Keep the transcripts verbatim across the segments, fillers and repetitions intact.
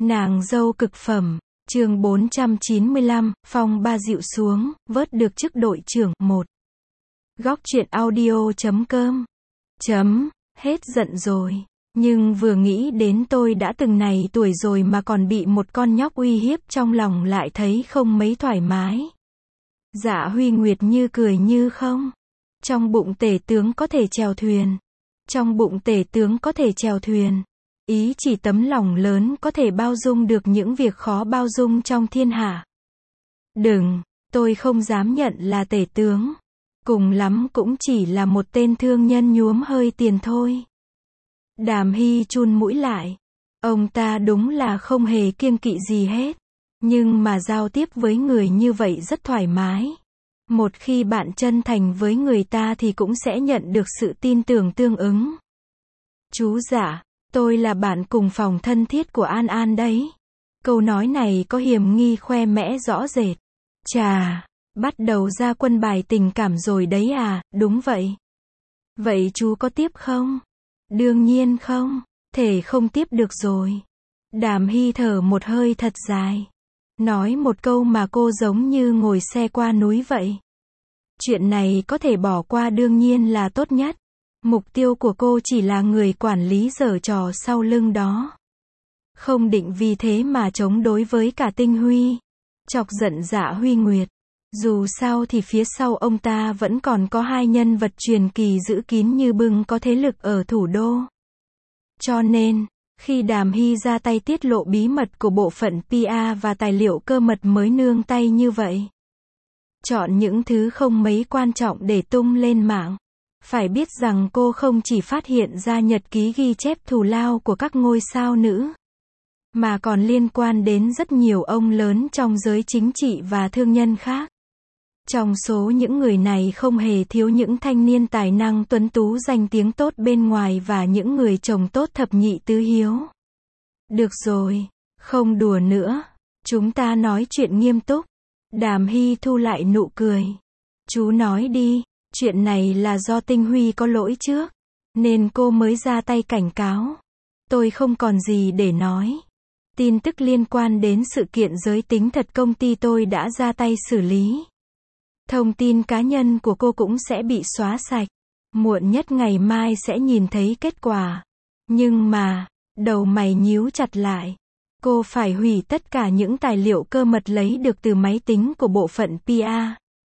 Nàng dâu cực phẩm, chương bốn trăm chín mươi lăm, phong ba dịu xuống, vớt được chức đội trưởng, một. Góc truyện audio chấm com. Chấm, hết giận rồi. Nhưng vừa nghĩ đến tôi đã từng này tuổi rồi mà còn bị một con nhóc uy hiếp trong lòng lại thấy không mấy thoải mái. Dạ Huy Nguyệt như cười như không. Trong bụng tể tướng có thể chèo thuyền. Trong bụng tể tướng có thể chèo thuyền. Ý chỉ tấm lòng lớn có thể bao dung được những việc khó bao dung trong thiên hạ. Đừng, tôi không dám nhận là tể tướng. Cùng lắm cũng chỉ là một tên thương nhân nhuốm hơi tiền thôi. Đàm Hy chun mũi lại. Ông ta đúng là không hề kiêng kỵ gì hết. Nhưng mà giao tiếp với người như vậy rất thoải mái. Một khi bạn chân thành với người ta thì cũng sẽ nhận được sự tin tưởng tương ứng. Chú giả, tôi là bạn cùng phòng thân thiết của An An đấy. Câu nói này có hiểm nghi khoe mẽ rõ rệt. Chà, bắt đầu ra quân bài tình cảm rồi đấy à, đúng vậy. Vậy chú có tiếp không? Đương nhiên không, thể không tiếp được rồi. Đàm Hy thở một hơi thật dài. Nói một câu mà cô giống như ngồi xe qua núi vậy. Chuyện này có thể bỏ qua đương nhiên là tốt nhất. Mục tiêu của cô chỉ là người quản lý giở trò sau lưng đó. Không định vì thế mà chống đối với cả Tinh Huy. Chọc giận Dạ Huy Nguyệt. Dù sao thì phía sau ông ta vẫn còn có hai nhân vật truyền kỳ giữ kín như bưng có thế lực ở thủ đô. Cho nên, khi Đàm Hy ra tay tiết lộ bí mật của bộ phận pê e và tài liệu cơ mật mới nương tay như vậy. Chọn những thứ không mấy quan trọng để tung lên mạng. Phải biết rằng cô không chỉ phát hiện ra nhật ký ghi chép thù lao của các ngôi sao nữ, mà còn liên quan đến rất nhiều ông lớn trong giới chính trị và thương nhân khác. Trong số những người này không hề thiếu những thanh niên tài năng tuấn tú danh tiếng tốt bên ngoài và những người chồng tốt thập nhị tứ hiếu. Được rồi, không đùa nữa. Chúng ta nói chuyện nghiêm túc. Đàm Hy thu lại nụ cười. Chú nói đi, chuyện này là do Tinh Huy có lỗi trước, nên cô mới ra tay cảnh cáo. Tôi không còn gì để nói. Tin tức liên quan đến sự kiện giới tính thật công ty tôi đã ra tay xử lý. Thông tin cá nhân của cô cũng sẽ bị xóa sạch. Muộn nhất ngày mai sẽ nhìn thấy kết quả. Nhưng mà, đầu mày nhíu chặt lại. Cô phải hủy tất cả những tài liệu cơ mật lấy được từ máy tính của bộ phận pê e.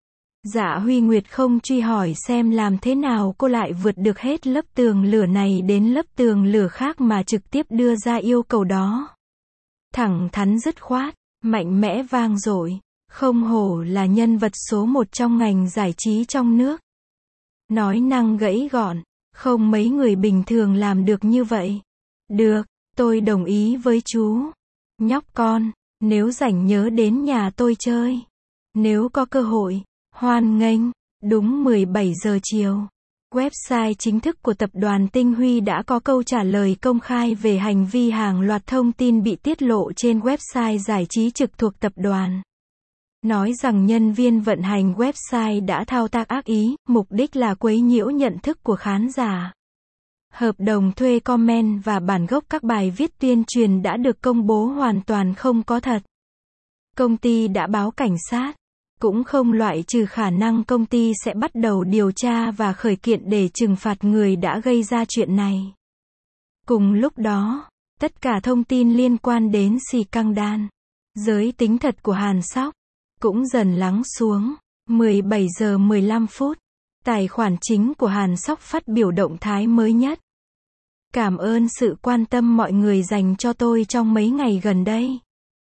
Dạ Huy Nguyệt không truy hỏi xem làm thế nào cô lại vượt được hết lớp tường lửa này đến lớp tường lửa khác mà trực tiếp đưa ra yêu cầu đó. Thẳng thắn dứt khoát, mạnh mẽ vang dội. Không hổ là nhân vật số một trong ngành giải trí trong nước. Nói năng gãy gọn, không mấy người bình thường làm được như vậy. Được, tôi đồng ý với chú. Nhóc con, nếu rảnh nhớ đến nhà tôi chơi. Nếu có cơ hội, hoan nghênh. Đúng mười bảy giờ chiều. Website chính thức của tập đoàn Tinh Huy đã có câu trả lời công khai về hành vi hàng loạt thông tin bị tiết lộ trên website giải trí trực thuộc tập đoàn. Nói rằng nhân viên vận hành website đã thao tác ác ý, mục đích là quấy nhiễu nhận thức của khán giả. Hợp đồng thuê comment và bản gốc các bài viết tuyên truyền đã được công bố hoàn toàn không có thật. Công ty đã báo cảnh sát. Cũng không loại trừ khả năng công ty sẽ bắt đầu điều tra và khởi kiện để trừng phạt người đã gây ra chuyện này. Cùng lúc đó, tất cả thông tin liên quan đến xì căng đan, giới tính thật của Hàn Sóc, cũng dần lắng xuống. mười bảy giờ mười lăm phút, tài khoản chính của Hàn Sóc phát biểu động thái mới nhất. Cảm ơn sự quan tâm mọi người dành cho tôi trong mấy ngày gần đây.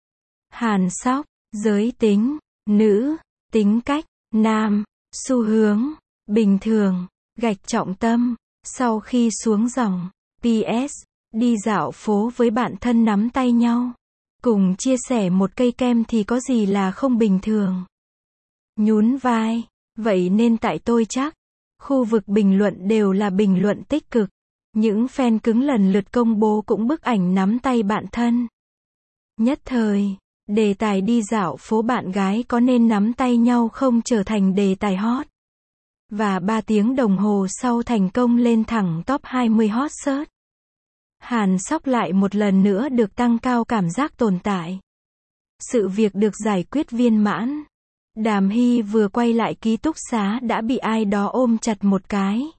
Hàn Sóc, giới tính, nữ, tính cách, nam, xu hướng, bình thường, gạch trọng tâm, sau khi xuống dòng, pê ét, đi dạo phố với bạn thân nắm tay nhau. Cùng chia sẻ một cây kem thì có gì là không bình thường. Nhún vai, vậy nên tại tôi chắc, khu vực bình luận đều là bình luận tích cực. Những fan cứng lần lượt công bố cũng bức ảnh nắm tay bạn thân. Nhất thời, đề tài đi dạo phố bạn gái có nên nắm tay nhau không trở thành đề tài hot. Và ba tiếng đồng hồ sau thành công lên thẳng top hai mươi hot search. Hàn Sóc lại một lần nữa được tăng cao cảm giác tồn tại. Sự việc được giải quyết viên mãn. Đàm Hy vừa quay lại ký túc xá đã bị ai đó ôm chặt một cái.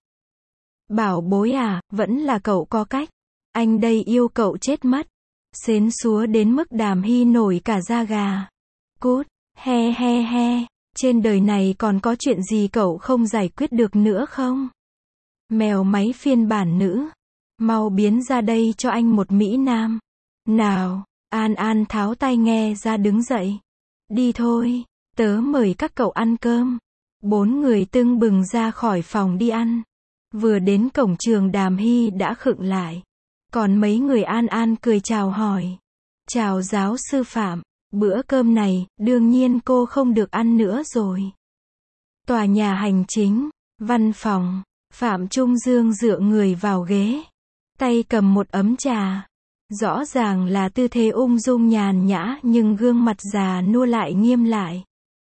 Bảo bối à, vẫn là cậu có cách. Anh đây yêu cậu chết mất. Xến xúa đến mức Đàm Hy nổi cả da gà. Cút, he he he, trên đời này còn có chuyện gì cậu không giải quyết được nữa không? Mèo máy phiên bản nữ. Mau biến ra đây cho anh một Mỹ Nam. Nào, An An tháo tai nghe ra đứng dậy. Đi thôi, tớ mời các cậu ăn cơm. Bốn người tưng bừng ra khỏi phòng đi ăn. Vừa đến cổng trường Đàm Hy đã khựng lại. Còn mấy người An An cười chào hỏi. Chào giáo sư Phạm, bữa cơm này, đương nhiên cô không được ăn nữa rồi. Tòa nhà hành chính, văn phòng, Phạm Trung Dương dựa người vào ghế. Tay cầm một ấm trà. Rõ ràng là tư thế ung dung nhàn nhã nhưng gương mặt già nua lại nghiêm lại.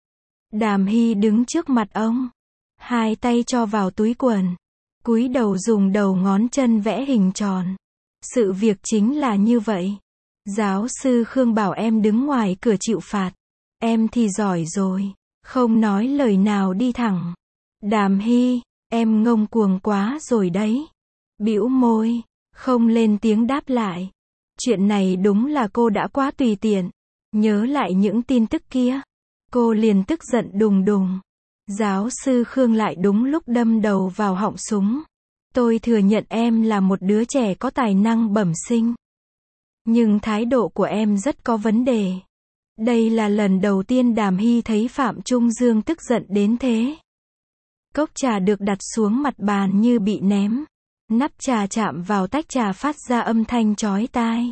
Đàm Hy đứng trước mặt ông. Hai tay cho vào túi quần. Cúi đầu dùng đầu ngón chân vẽ hình tròn. Sự việc chính là như vậy. Giáo sư Khương bảo em đứng ngoài cửa chịu phạt. Em thì giỏi rồi. Không nói lời nào đi thẳng. Đàm Hy, em ngông cuồng quá rồi đấy. Bĩu môi, không lên tiếng đáp lại. Chuyện này đúng là cô đã quá tùy tiện. Nhớ lại những tin tức kia. Cô liền tức giận đùng đùng. Giáo sư Khương lại đúng lúc đâm đầu vào họng súng. Tôi thừa nhận em là một đứa trẻ có tài năng bẩm sinh. Nhưng thái độ của em rất có vấn đề. Đây là lần đầu tiên Đàm Hy thấy Phạm Trung Dương tức giận đến thế. Cốc trà được đặt xuống mặt bàn như bị ném. Nắp trà chạm vào tách trà phát ra âm thanh chói tai.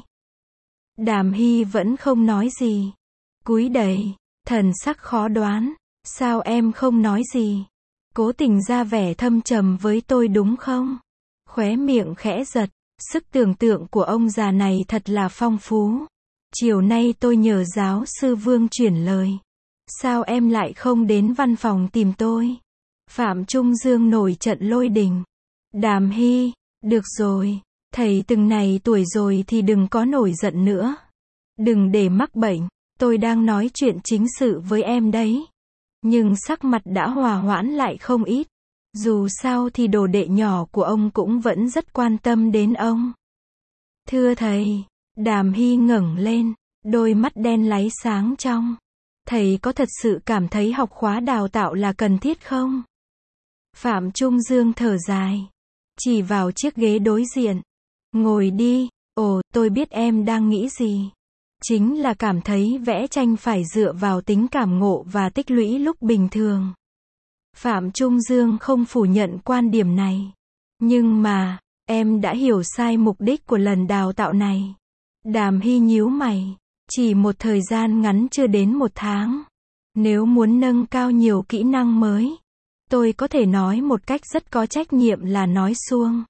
Đàm Hy vẫn không nói gì. Cúi đầy, thần sắc khó đoán. Sao em không nói gì? Cố tình ra vẻ thâm trầm với tôi đúng không? Khóe miệng khẽ giật. Sức tưởng tượng của ông già này thật là phong phú. Chiều nay tôi nhờ giáo sư Vương chuyển lời. Sao em lại không đến văn phòng tìm tôi? Phạm Trung Dương nổi trận lôi đình. Đàm Hy, được rồi, thầy từng này tuổi rồi thì đừng có nổi giận nữa. Đừng để mắc bệnh, tôi đang nói chuyện chính sự với em đấy. Nhưng sắc mặt đã hòa hoãn lại không ít. Dù sao thì đồ đệ nhỏ của ông cũng vẫn rất quan tâm đến ông. Thưa thầy, Đàm Hy ngẩng lên, đôi mắt đen láy sáng trong. Thầy có thật sự cảm thấy học khóa đào tạo là cần thiết không? Phạm Trung Dương thở dài. Chỉ vào chiếc ghế đối diện. Ngồi đi, ồ, tôi biết em đang nghĩ gì. Chính là cảm thấy vẽ tranh phải dựa vào tính cảm ngộ và tích lũy lúc bình thường. Phạm Trung Dương không phủ nhận quan điểm này. Nhưng mà, em đã hiểu sai mục đích của lần đào tạo này. Đàm Hy nhíu mày. Chỉ một thời gian ngắn chưa đến một tháng. Nếu muốn nâng cao nhiều kỹ năng mới, tôi có thể nói một cách rất có trách nhiệm là nói suông.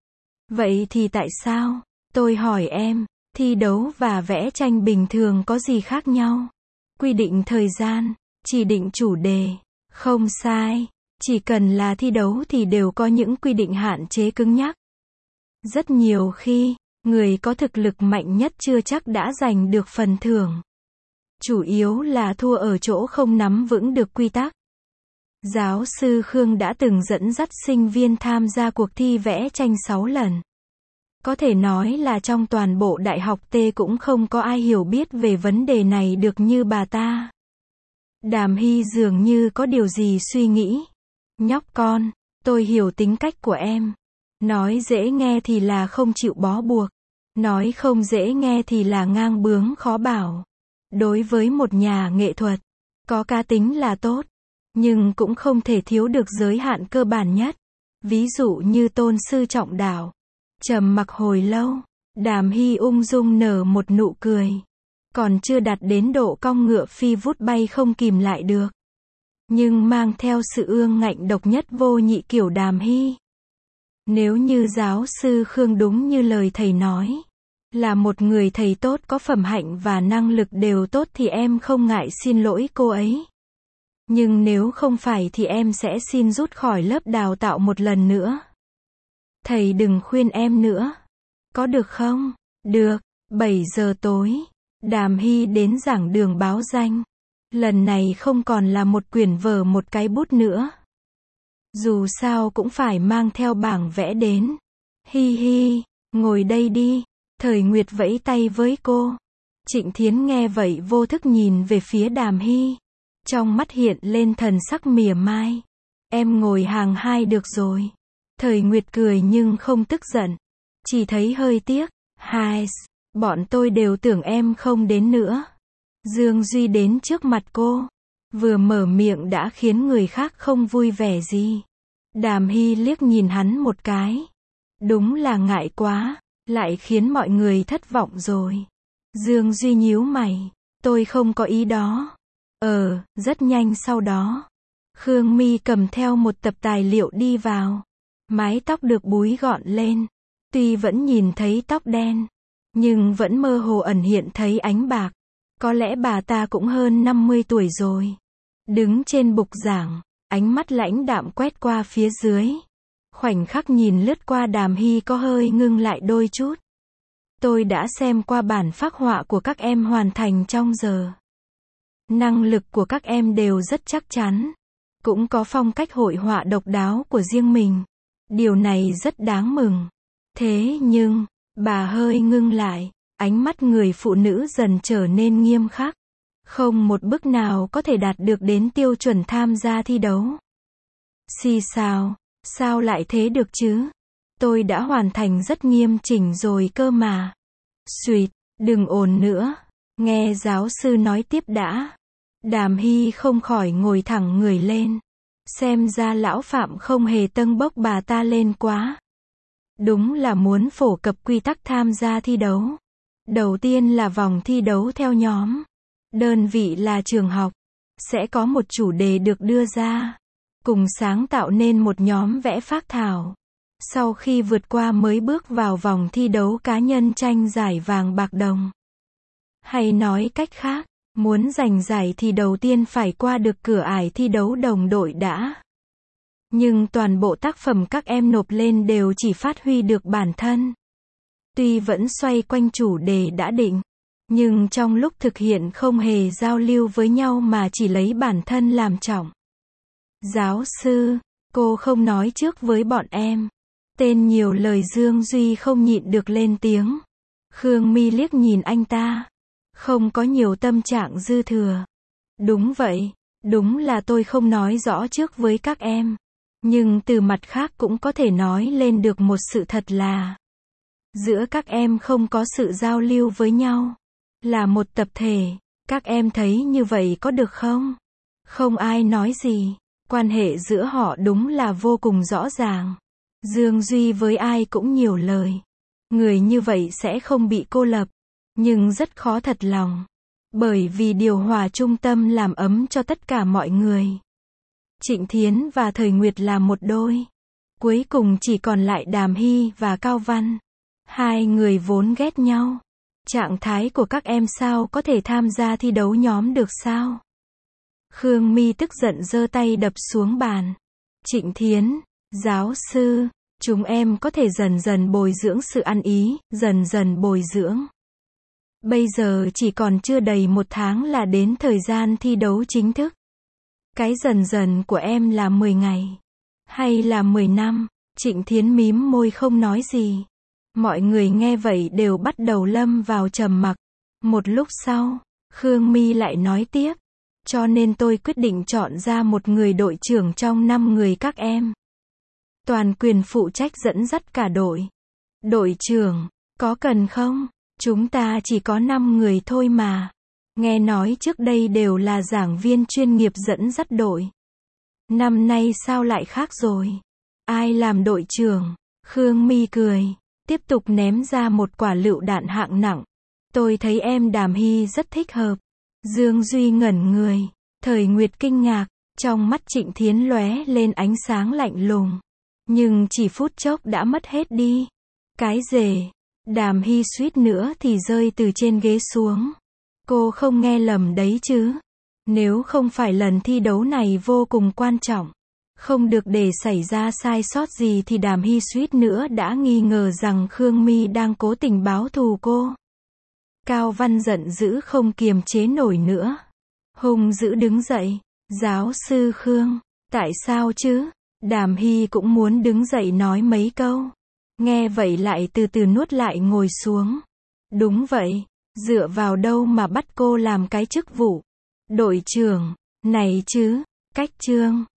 Vậy thì tại sao? Tôi hỏi em, thi đấu và vẽ tranh bình thường có gì khác nhau? Quy định thời gian, chỉ định chủ đề. Không sai, chỉ cần là thi đấu thì đều có những quy định hạn chế cứng nhắc. Rất nhiều khi, người có thực lực mạnh nhất chưa chắc đã giành được phần thưởng. Chủ yếu là thua ở chỗ không nắm vững được quy tắc. Giáo sư Khương đã từng dẫn dắt sinh viên tham gia cuộc thi vẽ tranh sáu lần. Có thể nói là trong toàn bộ đại học T cũng không có ai hiểu biết về vấn đề này được như bà ta. Đàm Hy dường như có điều gì suy nghĩ. Nhóc con, tôi hiểu tính cách của em. Nói dễ nghe thì là không chịu bó buộc. Nói không dễ nghe thì là ngang bướng khó bảo. Đối với một nhà nghệ thuật, có cá tính là tốt. Nhưng cũng không thể thiếu được giới hạn cơ bản nhất. Ví dụ như tôn sư trọng đạo. Trầm mặc hồi lâu, Đàm Hy ung dung nở một nụ cười. Còn chưa đạt đến độ cong ngựa phi vút bay không kìm lại được. Nhưng mang theo sự ương ngạnh độc nhất vô nhị kiểu Đàm Hy. Nếu như giáo sư Khương đúng như lời thầy nói, là một người thầy tốt có phẩm hạnh và năng lực đều tốt thì em không ngại xin lỗi cô ấy. Nhưng nếu không phải thì em sẽ xin rút khỏi lớp đào tạo một lần nữa. Thầy đừng khuyên em nữa. Có được không? Được. bảy giờ tối. Đàm Hy đến giảng đường báo danh. Lần này không còn là một quyển vở một cái bút nữa. Dù sao cũng phải mang theo bảng vẽ đến. Hi hi, ngồi đây đi. Thời Nguyệt vẫy tay với cô. Trịnh Thiến nghe vậy vô thức nhìn về phía Đàm Hy. Trong mắt hiện lên thần sắc mỉa mai. Em ngồi hàng hai được rồi. Thời Nguyệt cười nhưng không tức giận. Chỉ thấy hơi tiếc. Hai, bọn tôi đều tưởng em không đến nữa. Dương Duy đến trước mặt cô. Vừa mở miệng đã khiến người khác không vui vẻ gì. Đàm Hy liếc nhìn hắn một cái. Đúng là ngại quá, lại khiến mọi người thất vọng rồi. Dương Duy nhíu mày. Tôi không có ý đó. Ờ, rất nhanh sau đó. Khương My cầm theo một tập tài liệu đi vào. Mái tóc được búi gọn lên. Tuy vẫn nhìn thấy tóc đen, nhưng vẫn mơ hồ ẩn hiện thấy ánh bạc. Có lẽ bà ta cũng hơn năm mươi tuổi rồi. Đứng trên bục giảng, ánh mắt lãnh đạm quét qua phía dưới. Khoảnh khắc nhìn lướt qua Đàm Hy có hơi ngưng lại đôi chút. Tôi đã xem qua bản phác họa của các em hoàn thành trong giờ. Năng lực của các em đều rất chắc chắn. Cũng có phong cách hội họa độc đáo của riêng mình. Điều này rất đáng mừng. Thế nhưng, bà hơi ngưng lại. Ánh mắt người phụ nữ dần trở nên nghiêm khắc. Không một bức nào có thể đạt được đến tiêu chuẩn tham gia thi đấu. Xì xào, sao lại thế được chứ? Tôi đã hoàn thành rất nghiêm chỉnh rồi cơ mà. Xuyệt, đừng ồn nữa. Nghe giáo sư nói tiếp đã. Đàm Hy không khỏi ngồi thẳng người lên. Xem ra lão Phạm không hề tâng bốc bà ta lên quá. Đúng là muốn phổ cập quy tắc tham gia thi đấu. Đầu tiên là vòng thi đấu theo nhóm. Đơn vị là trường học. Sẽ có một chủ đề được đưa ra. Cùng sáng tạo nên một nhóm vẽ phác thảo. Sau khi vượt qua mới bước vào vòng thi đấu cá nhân tranh giải vàng bạc đồng. Hay nói cách khác, muốn giành giải thì đầu tiên phải qua được cửa ải thi đấu đồng đội đã. Nhưng toàn bộ tác phẩm các em nộp lên đều chỉ phát huy được bản thân. Tuy vẫn xoay quanh chủ đề đã định, nhưng trong lúc thực hiện không hề giao lưu với nhau mà chỉ lấy bản thân làm trọng. Giáo sư, cô không nói trước với bọn em. Tên nhiều lời Dương Duy không nhịn được lên tiếng. Khương My liếc nhìn anh ta. Không có nhiều tâm trạng dư thừa. Đúng vậy, đúng là tôi không nói rõ trước với các em. Nhưng từ mặt khác cũng có thể nói lên được một sự thật là giữa các em không có sự giao lưu với nhau. Là một tập thể. Các em thấy như vậy có được không? Không ai nói gì. Quan hệ giữa họ đúng là vô cùng rõ ràng. Dương Duy với ai cũng nhiều lời. Người như vậy sẽ không bị cô lập. Nhưng rất khó thật lòng. Bởi vì điều hòa trung tâm làm ấm cho tất cả mọi người. Trịnh Thiến và Thời Nguyệt là một đôi. Cuối cùng chỉ còn lại Đàm Hy và Cao Văn. Hai người vốn ghét nhau. Trạng thái của các em sao có thể tham gia thi đấu nhóm được sao? Khương My tức giận giơ tay đập xuống bàn. Trịnh Thiến, giáo sư, chúng em có thể dần dần bồi dưỡng sự ăn ý, dần dần bồi dưỡng. Bây giờ chỉ còn chưa đầy một tháng là đến thời gian thi đấu chính thức. Cái dần dần của em là mười ngày. Hay là mười năm? Trịnh Thiến mím môi không nói gì. Mọi người nghe vậy đều bắt đầu lâm vào trầm mặc. Một lúc sau, Khương My lại nói tiếp. Cho nên tôi quyết định chọn ra một người đội trưởng trong năm người các em. Toàn quyền phụ trách dẫn dắt cả đội. Đội trưởng, có cần không? Chúng ta chỉ có năm người thôi mà. Nghe nói trước đây đều là giảng viên chuyên nghiệp dẫn dắt đội. Năm nay sao lại khác rồi? Ai làm đội trưởng? Khương My cười. Tiếp tục ném ra một quả lựu đạn hạng nặng. Tôi thấy em Đàm Hy rất thích hợp. Dương Duy ngẩn người. Thời Nguyệt kinh ngạc. Trong mắt Trịnh Thiến lóe lên ánh sáng lạnh lùng. Nhưng chỉ phút chốc đã mất hết đi. Cái rể. Đàm Hy suýt nữa thì rơi từ trên ghế xuống. Cô không nghe lầm đấy chứ. Nếu không phải lần thi đấu này vô cùng quan trọng, Không được để xảy ra sai sót gì thì Đàm Hy suýt nữa đã nghi ngờ rằng Khương My đang cố tình báo thù cô. Cao Văn giận dữ không kiềm chế nổi nữa. Hung dữ đứng dậy. Giáo sư Khương, tại sao chứ? Đàm Hy cũng muốn đứng dậy nói mấy câu. Nghe vậy lại từ từ nuốt lại ngồi xuống. Đúng vậy, dựa vào đâu mà bắt cô làm cái chức vụ đội trưởng này chứ? Cách trương,